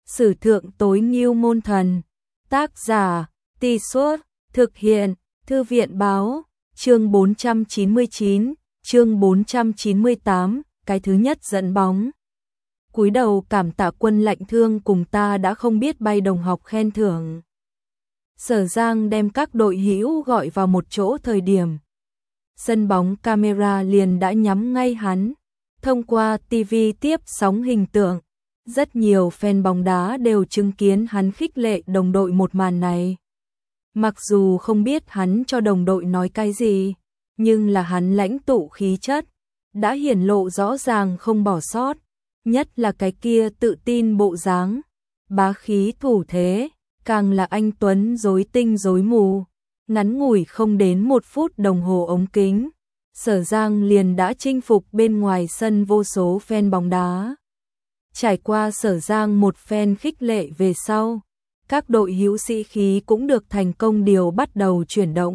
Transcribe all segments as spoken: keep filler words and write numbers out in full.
Sử thượng tối ngưu môn thần. Tác giả, Tì Suốt, thực hiện, Thư viện báo, chương bốn trăm chín mươi chín, chương bốn trăm chín mươi tám, cái thứ nhất dẫn bóng. Cúi đầu cảm tạ Quân Lạnh Thương cùng ta đã không biết bay đồng học khen thưởng. Sở Giang đem các đội hữu gọi vào một chỗ thời điểm. Sân bóng camera liền đã nhắm ngay hắn. Thông qua ti vi tiếp sóng hình tượng, rất nhiều fan bóng đá đều chứng kiến hắn khích lệ đồng đội một màn này. Mặc dù không biết hắn cho đồng đội nói cái gì, nhưng là hắn lãnh tụ khí chất, đã hiển lộ rõ ràng không bỏ sót, nhất là cái kia tự tin bộ dáng, bá khí thủ thế, càng là anh tuấn rối tinh rối mù. Ngắn ngủi không đến một phút đồng hồ ống kính, Sở Giang liền đã chinh phục bên ngoài sân vô số fan bóng đá. Trải qua Sở Giang một phen khích lệ về sau, các đội hữu sĩ khí cũng được thành công điều bắt đầu chuyển động.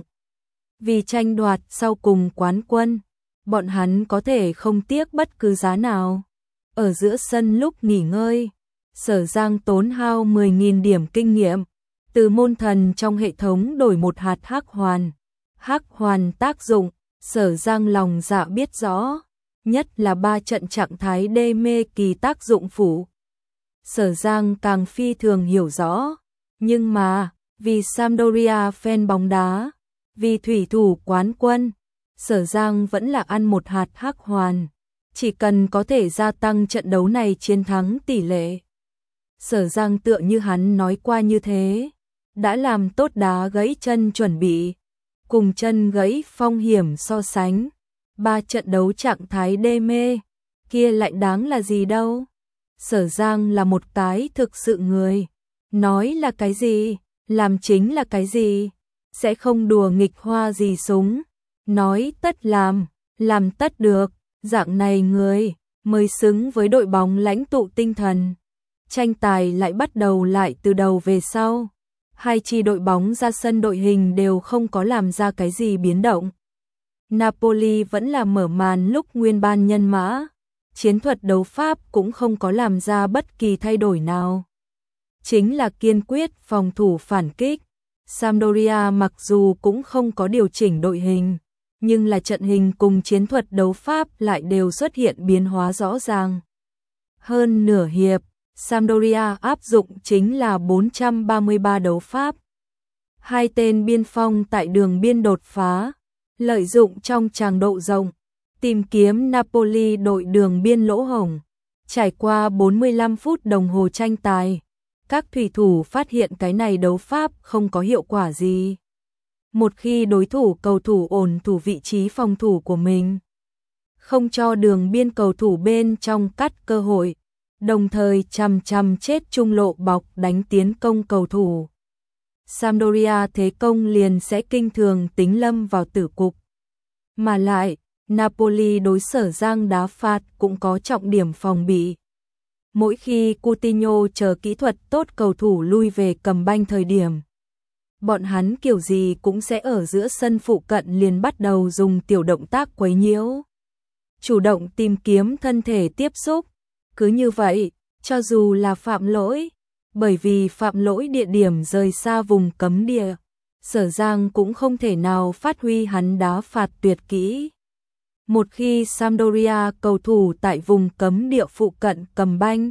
Vì tranh đoạt sau cùng quán quân, bọn hắn có thể không tiếc bất cứ giá nào. Ở giữa sân lúc nghỉ ngơi, Sở Giang tốn hao mười nghìn điểm kinh nghiệm, từ môn thần trong hệ thống đổi một hạt hắc hoàn. Hắc hoàn tác dụng, Sở Giang lòng dạ biết rõ, nhất là ba trận trạng thái đê mê kỳ tác dụng phụ. Sở Giang càng phi thường hiểu rõ, nhưng mà, vì Sampdoria fan bóng đá, vì thủy thủ quán quân, Sở Giang vẫn là ăn một hạt hắc hoàn, chỉ cần có thể gia tăng trận đấu này chiến thắng tỷ lệ. Sở Giang tựa như hắn nói qua như thế, đã làm tốt đá gãy chân chuẩn bị, cùng chân gãy phong hiểm so sánh. Ba trận đấu trạng thái đê mê, kia lại đáng là gì đâu. Sở Giang là một cái thực sự người, nói là cái gì, làm chính là cái gì, sẽ không đùa nghịch hoa gì súng, nói tất làm, làm tất được, dạng này người mới xứng với đội bóng lãnh tụ tinh thần. Tranh tài lại bắt đầu lại từ đầu về sau, hai chi đội bóng ra sân đội hình đều không có làm ra cái gì biến động. Napoli vẫn là mở màn lúc nguyên ban nhân mã, chiến thuật đấu pháp cũng không có làm ra bất kỳ thay đổi nào. Chính là kiên quyết phòng thủ phản kích. Sampdoria mặc dù cũng không có điều chỉnh đội hình, nhưng là trận hình cùng chiến thuật đấu pháp lại đều xuất hiện biến hóa rõ ràng. Hơn nửa hiệp, Sampdoria áp dụng chính là bốn trăm ba mươi ba đấu pháp. Hai tên biên phong tại đường biên đột phá, lợi dụng trong tràng độ rộng, tìm kiếm Napoli đội đường biên lỗ hổng. Trải qua bốn mươi lăm phút đồng hồ tranh tài, các thủy thủ phát hiện cái này đấu pháp không có hiệu quả gì. Một khi đối thủ cầu thủ ổn thủ vị trí phòng thủ của mình, không cho đường biên cầu thủ bên trong cắt cơ hội, đồng thời chằm chằm chết trung lộ bọc đánh tiến công cầu thủ, Sampdoria thế công liền sẽ kinh thường tính lâm vào tử cục. Mà lại, Napoli đối Sở Giang đá phạt cũng có trọng điểm phòng bị. Mỗi khi Coutinho chờ kỹ thuật tốt cầu thủ lui về cầm banh thời điểm, bọn hắn kiểu gì cũng sẽ ở giữa sân phụ cận liền bắt đầu dùng tiểu động tác quấy nhiễu, chủ động tìm kiếm thân thể tiếp xúc. Cứ như vậy, cho dù là phạm lỗi, bởi vì phạm lỗi địa điểm rời xa vùng cấm địa, Sở Giang cũng không thể nào phát huy hắn đá phạt tuyệt kỹ. Một khi Sampdoria cầu thủ tại vùng cấm địa phụ cận cầm banh,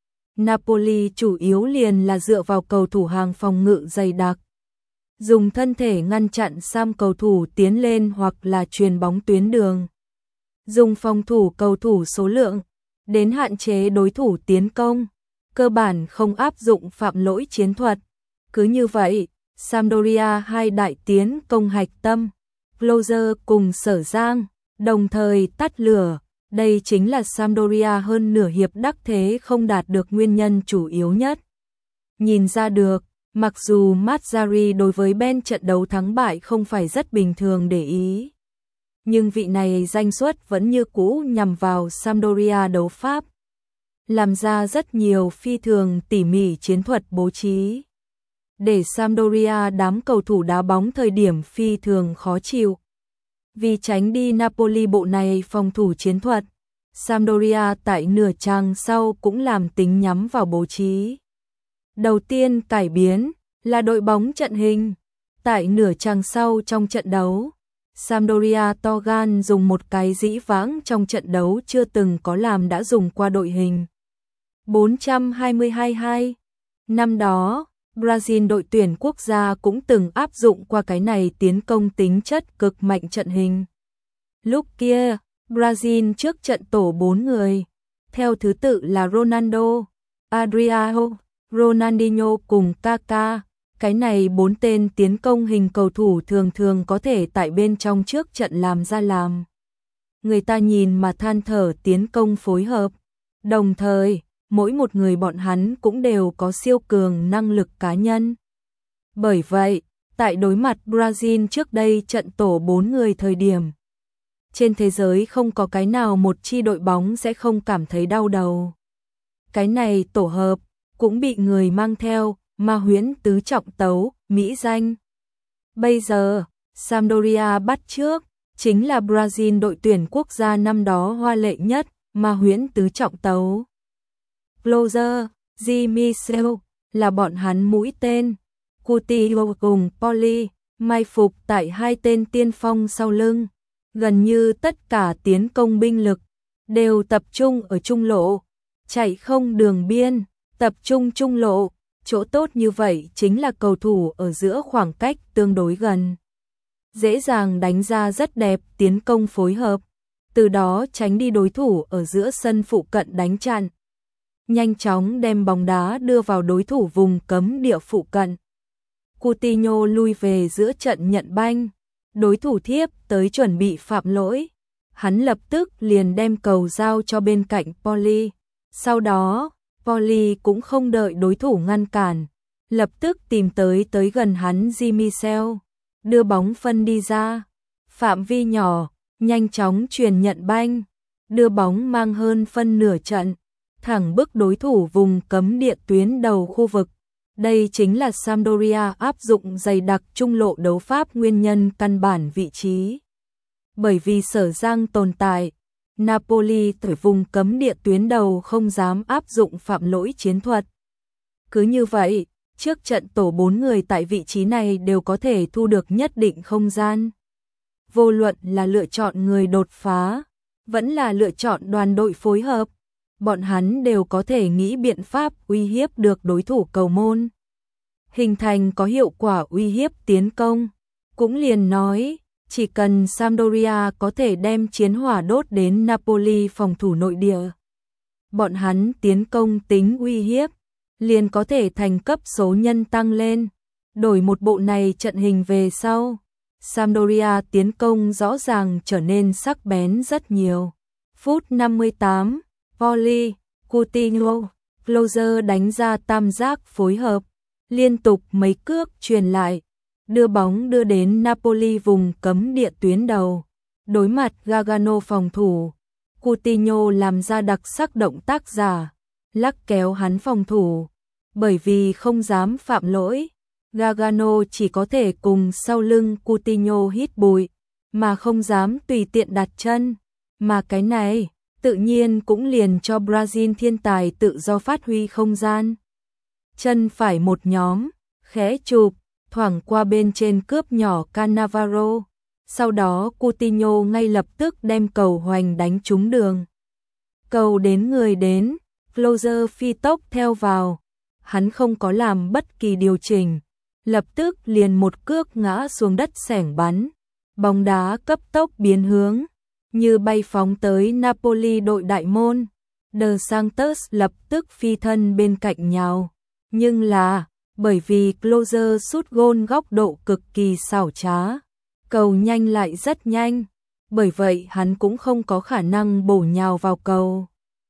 Napoli chủ yếu liền là dựa vào cầu thủ hàng phòng ngự dày đặc, dùng thân thể ngăn chặn Sam cầu thủ tiến lên hoặc là truyền bóng tuyến đường, dùng phòng thủ cầu thủ số lượng đến hạn chế đối thủ tiến công, cơ bản không áp dụng phạm lỗi chiến thuật. Cứ như vậy, Sampdoria hai đại tiến công hạch tâm, Closer cùng Sở Giang, đồng thời tắt lửa. Đây chính là Sampdoria hơn nửa hiệp đắc thế không đạt được nguyên nhân chủ yếu nhất. Nhìn ra được, mặc dù Mazzarri đối với Ben trận đấu thắng bại không phải rất bình thường để ý, nhưng vị này danh suất vẫn như cũ nhằm vào Sampdoria đấu pháp, làm ra rất nhiều phi thường tỉ mỉ chiến thuật bố trí, để Sampdoria đám cầu thủ đá bóng thời điểm phi thường khó chịu. Vì tránh đi Napoli bộ này phòng thủ chiến thuật, Sampdoria tại nửa trang sau cũng làm tính nhắm vào bố trí. Đầu tiên cải biến là đội bóng trận hình. Tại nửa chặng sau trong trận đấu, Sampdoria to gan dùng một cái dĩ vãng trong trận đấu chưa từng có làm đã dùng qua đội hình bốn hai hai hai. Năm đó, Brazil đội tuyển quốc gia cũng từng áp dụng qua cái này tiến công tính chất cực mạnh trận hình. Lúc kia, Brazil trước trận tổ bốn người, theo thứ tự là Ronaldo, Adriano, Ronaldinho cùng Kaká. Cái này bốn tên tiến công hình cầu thủ thường thường có thể tại bên trong trước trận làm ra làm. Người ta nhìn mà than thở tiến công phối hợp. Đồng thời, mỗi một người bọn hắn cũng đều có siêu cường năng lực cá nhân. Bởi vậy, tại đối mặt Brazil trước đây trận tổ bốn người thời điểm, trên thế giới không có cái nào một chi đội bóng sẽ không cảm thấy đau đầu. Cái này tổ hợp cũng bị người mang theo Ma Huyễn tứ trọng tấu, mỹ danh. Bây giờ, Sampdoria bắt trước, chính là Brazil đội tuyển quốc gia năm đó hoa lệ nhất, Ma Huyễn tứ trọng tấu. Closer, Jimmy là bọn hắn mũi tên, Coutinho cùng Poli, mai phục tại hai tên tiên phong sau lưng. Gần như tất cả tiến công binh lực, đều tập trung ở trung lộ, chạy không đường biên, tập trung trung lộ. Chỗ tốt như vậy chính là cầu thủ ở giữa khoảng cách tương đối gần, dễ dàng đánh ra rất đẹp tiến công phối hợp, từ đó tránh đi đối thủ ở giữa sân phụ cận đánh chặn. Nhanh chóng đem bóng đá đưa vào đối thủ vùng cấm địa phụ cận. Coutinho lui về giữa trận nhận banh, đối thủ thiếp tới chuẩn bị phạm lỗi. Hắn lập tức liền đem cầu giao cho bên cạnh Poli. Sau đó, Poli cũng không đợi đối thủ ngăn cản, lập tức tìm tới tới gần hắn Jimmy, đưa bóng phân đi ra, phạm vi nhỏ, nhanh chóng truyền nhận banh, đưa bóng mang hơn phân nửa trận, thẳng bức đối thủ vùng cấm địa tuyến đầu khu vực. Đây chính là Sampdoria áp dụng dày đặc trung lộ đấu pháp nguyên nhân căn bản vị trí. Bởi vì sở giang tồn tại, Napoli từ vùng cấm địa tuyến đầu không dám áp dụng phạm lỗi chiến thuật. Cứ như vậy, trước trận tổ bốn người tại vị trí này đều có thể thu được nhất định không gian. Vô luận là lựa chọn người đột phá, vẫn là lựa chọn đoàn đội phối hợp, bọn hắn đều có thể nghĩ biện pháp uy hiếp được đối thủ cầu môn. Hình thành có hiệu quả uy hiếp tiến công. Cũng liền nói, chỉ cần Sampdoria có thể đem chiến hỏa đốt đến Napoli phòng thủ nội địa, bọn hắn tiến công tính uy hiếp, liền có thể thành cấp số nhân tăng lên. Đổi một bộ này trận hình về sau, Sampdoria tiến công rõ ràng trở nên sắc bén rất nhiều. Phút năm mươi tám, Poli, Coutinho, Closer đánh ra tam giác phối hợp, liên tục mấy cước truyền lại, đưa bóng đưa đến Napoli vùng cấm địa tuyến đầu. Đối mặt Gargano phòng thủ, Coutinho làm ra đặc sắc động tác giả, lắc kéo hắn phòng thủ. Bởi vì không dám phạm lỗi, Gargano chỉ có thể cùng sau lưng Coutinho hít bụi, mà không dám tùy tiện đặt chân. Mà cái này, tự nhiên cũng liền cho Brazil thiên tài tự do phát huy không gian. Chân phải một nhóm, khẽ chụp, thoảng qua bên trên cướp nhỏ Cannavaro. Sau đó Coutinho ngay lập tức đem cầu hoành đánh trúng đường. Cầu đến người đến, Closer phi tốc theo vào. Hắn không có làm bất kỳ điều chỉnh, lập tức liền một cước ngã xuống đất xẻng bắn. Bóng đá cấp tốc biến hướng, như bay phóng tới Napoli đội đại môn. De Santos lập tức phi thân bên cạnh nhào. Nhưng là, bởi vì Closer sút gôn góc độ cực kỳ xảo trá, cầu nhanh lại rất nhanh, bởi vậy hắn cũng không có khả năng bổ nhào vào cầu.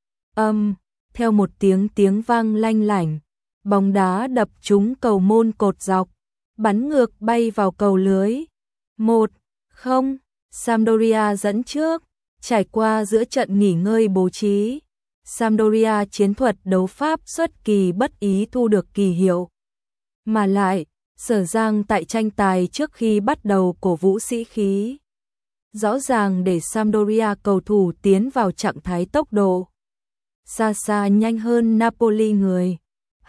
Âm, theo một tiếng tiếng vang lanh lảnh, bóng đá đập trúng cầu môn cột dọc, bắn ngược bay vào cầu lưới. một không, Sampdoria dẫn trước, trải qua giữa trận nghỉ ngơi bố trí. Sampdoria chiến thuật đấu pháp xuất kỳ bất ý thu được kỳ hiệu. Mà lại, Sở Giang tại tranh tài trước khi bắt đầu cổ vũ sĩ khí, rõ ràng để Sampdoria cầu thủ tiến vào trạng thái tốc độ xa xa nhanh hơn Napoli người.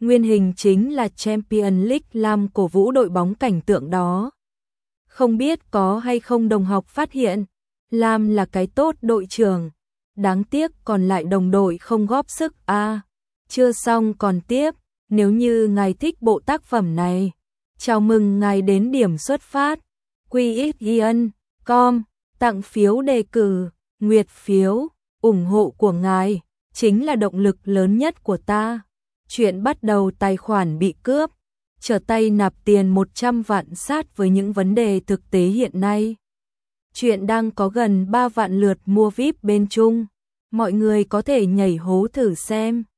Nguyên hình chính là Champions League Lam cổ vũ đội bóng cảnh tượng đó. Không biết có hay không đồng học phát hiện, Lam là cái tốt đội trưởng. Đáng tiếc còn lại đồng đội không góp sức a. À, chưa xong còn tiếp, nếu như ngài thích bộ tác phẩm này, chào mừng ngài đến điểm xuất phát. quy x ian chấm com tặng phiếu đề cử, nguyệt phiếu, ủng hộ của ngài chính là động lực lớn nhất của ta. Chuyện bắt đầu tài khoản bị cướp, trở tay nạp tiền một trăm vạn sát với những vấn đề thực tế hiện nay. Chuyện đang có gần ba vạn lượt mua vi ai pi bên Trung, mọi người có thể nhảy hố thử xem.